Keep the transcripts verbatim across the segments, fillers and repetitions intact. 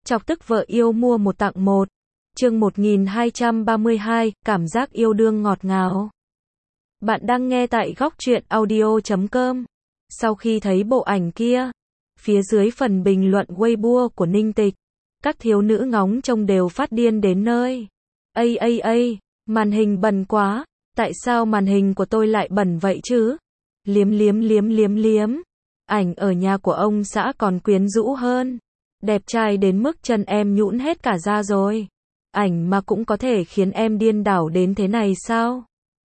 Chọc tức vợ yêu mua một tặng một. Chương một nghìn hai trăm ba mươi hai, cảm giác yêu đương ngọt ngào. Bạn đang nghe tại góc truyện audio chấm com. Sau khi thấy bộ ảnh kia, phía dưới phần bình luận Weibo của Ninh Tịch, các thiếu nữ ngóng trông đều phát điên đến nơi. Ây ây ây, màn hình bẩn quá, tại sao màn hình của tôi lại bẩn vậy chứ? Liếm liếm liếm liếm liếm. Ảnh ở nhà của ông xã còn quyến rũ hơn. Đẹp trai đến mức chân em nhũn hết cả ra rồi. Ảnh mà cũng có thể khiến em điên đảo đến thế này sao?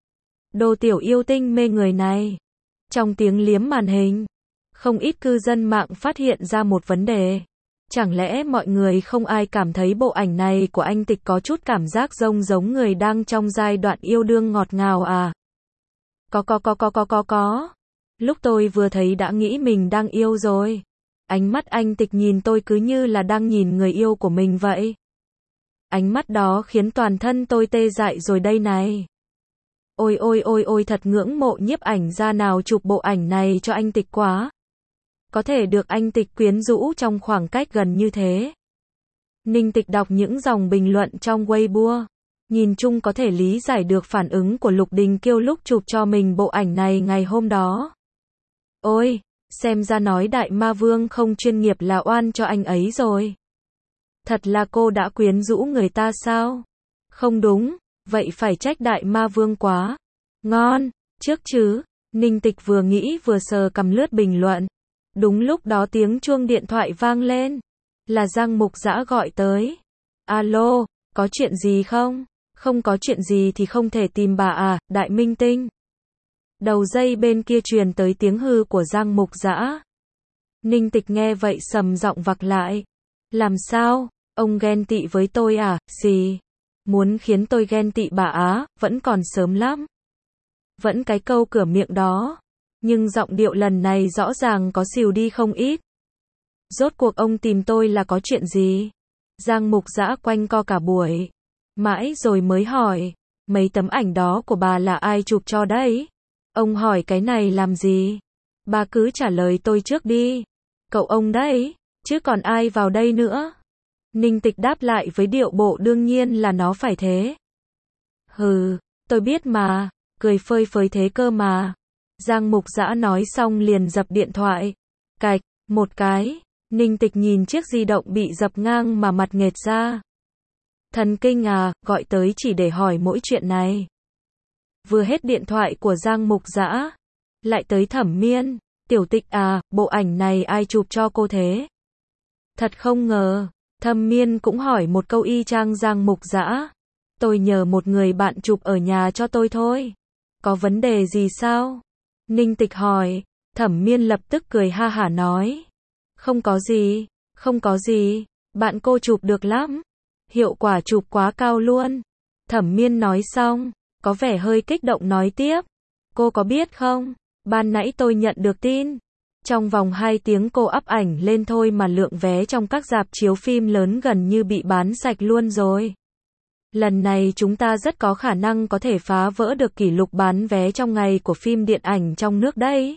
Đồ tiểu yêu tinh mê người này. Trong tiếng liếm màn hình, không ít cư dân mạng phát hiện ra một vấn đề. Chẳng lẽ mọi người không ai cảm thấy bộ ảnh này của anh Tịch có chút cảm giác giống giống người đang trong giai đoạn yêu đương ngọt ngào à? Có có có có có có có. Lúc tôi vừa thấy đã nghĩ mình đang yêu rồi. Ánh mắt anh Tịch nhìn tôi cứ như là đang nhìn người yêu của mình vậy. Ánh mắt đó khiến toàn thân tôi tê dại rồi đây này. Ôi ôi ôi ôi thật ngưỡng mộ nhiếp ảnh gia nào chụp bộ ảnh này cho anh Tịch quá. Có thể được anh Tịch quyến rũ trong khoảng cách gần như thế. Ninh Tịch đọc những dòng bình luận trong Weibo. Nhìn chung có thể lý giải được phản ứng của Lục Đình Kiêu lúc chụp cho mình bộ ảnh này ngày hôm đó. Ôi, xem ra nói Đại Ma Vương không chuyên nghiệp là oan cho anh ấy rồi. Thật là cô đã quyến rũ người ta sao? Không đúng, vậy phải trách Đại Ma Vương quá. Ngon, trước chứ. Ninh Tịch vừa nghĩ vừa sờ cầm lướt bình luận. Đúng lúc đó tiếng chuông điện thoại vang lên. Là Giang Mục Dã gọi tới. Alo, có chuyện gì không? Không có chuyện gì thì không thể tìm bà à, Đại Minh Tinh. Đầu dây bên kia truyền tới tiếng hư của Giang Mục Dã. Ninh Tịch nghe vậy sầm giọng vặc lại. Làm sao? Ông ghen tị với tôi à? Gì? Muốn khiến tôi ghen tị bà á? Vẫn còn sớm lắm. Vẫn cái câu cửa miệng đó. Nhưng giọng điệu lần này rõ ràng có xìu đi không ít. Rốt cuộc ông tìm tôi là có chuyện gì? Giang Mục Dã quanh co cả buổi. Mãi rồi mới hỏi. Mấy tấm ảnh đó của bà là ai chụp cho đấy? Ông hỏi cái này làm gì? Bà cứ trả lời tôi trước đi. Cậu ông đấy, chứ còn ai vào đây nữa? Ninh Tịch đáp lại với điệu bộ đương nhiên là nó phải thế. Hừ, tôi biết mà, cười phơi phới thế cơ mà. Giang Mục Dã nói xong liền dập điện thoại. Cạch, một cái, Ninh Tịch nhìn chiếc di động bị dập ngang mà mặt nghệt ra. Thần kinh à, gọi tới chỉ để hỏi mỗi chuyện này. Vừa hết điện thoại của Giang Mục Dã, lại tới Thẩm Miên. Tiểu Tịch à, bộ ảnh này ai chụp cho cô thế? Thật không ngờ, Thẩm Miên cũng hỏi một câu y chang Giang Mục Dã. Tôi nhờ một người bạn chụp ở nhà cho tôi thôi. Có vấn đề gì sao? Ninh Tịch hỏi. Thẩm Miên lập tức cười ha hả nói. Không có gì, không có gì, bạn cô chụp được lắm. Hiệu quả chụp quá cao luôn. Thẩm Miên nói xong, có vẻ hơi kích động nói tiếp. Cô có biết không, ban nãy tôi nhận được tin. Trong vòng hai tiếng cô up ảnh lên thôi mà lượng vé trong các rạp chiếu phim lớn gần như bị bán sạch luôn rồi. Lần này chúng ta rất có khả năng có thể phá vỡ được kỷ lục bán vé trong ngày của phim điện ảnh trong nước đấy.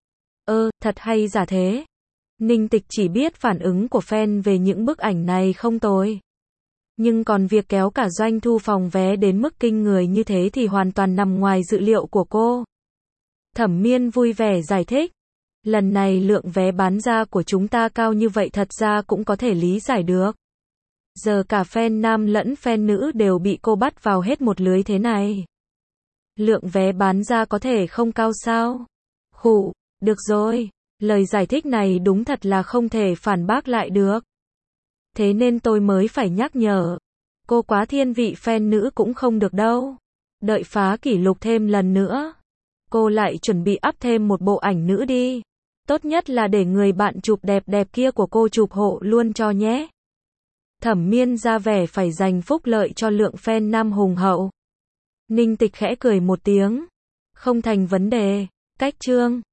Ơ, thật hay giả thế? Ninh Tịch chỉ biết phản ứng của fan về những bức ảnh này không tồi. Nhưng còn việc kéo cả doanh thu phòng vé đến mức kinh người như thế thì hoàn toàn nằm ngoài dự liệu của cô. Thẩm Miên vui vẻ giải thích. Lần này lượng vé bán ra của chúng ta cao như vậy thật ra cũng có thể lý giải được. Giờ cả fan nam lẫn fan nữ đều bị cô bắt vào hết một lưới thế này. Lượng vé bán ra có thể không cao sao? Khụ, được rồi, lời giải thích này đúng thật là không thể phản bác lại được. Thế nên tôi mới phải nhắc nhở. Cô quá thiên vị fan nữ cũng không được đâu. Đợi phá kỷ lục thêm lần nữa. Cô lại chuẩn bị up thêm một bộ ảnh nữ đi. Tốt nhất là để người bạn chụp đẹp đẹp kia của cô chụp hộ luôn cho nhé. Thẩm Miên ra vẻ phải dành phúc lợi cho lượng fan nam hùng hậu. Ninh Tịch khẽ cười một tiếng. Không thành vấn đề. Cách chương.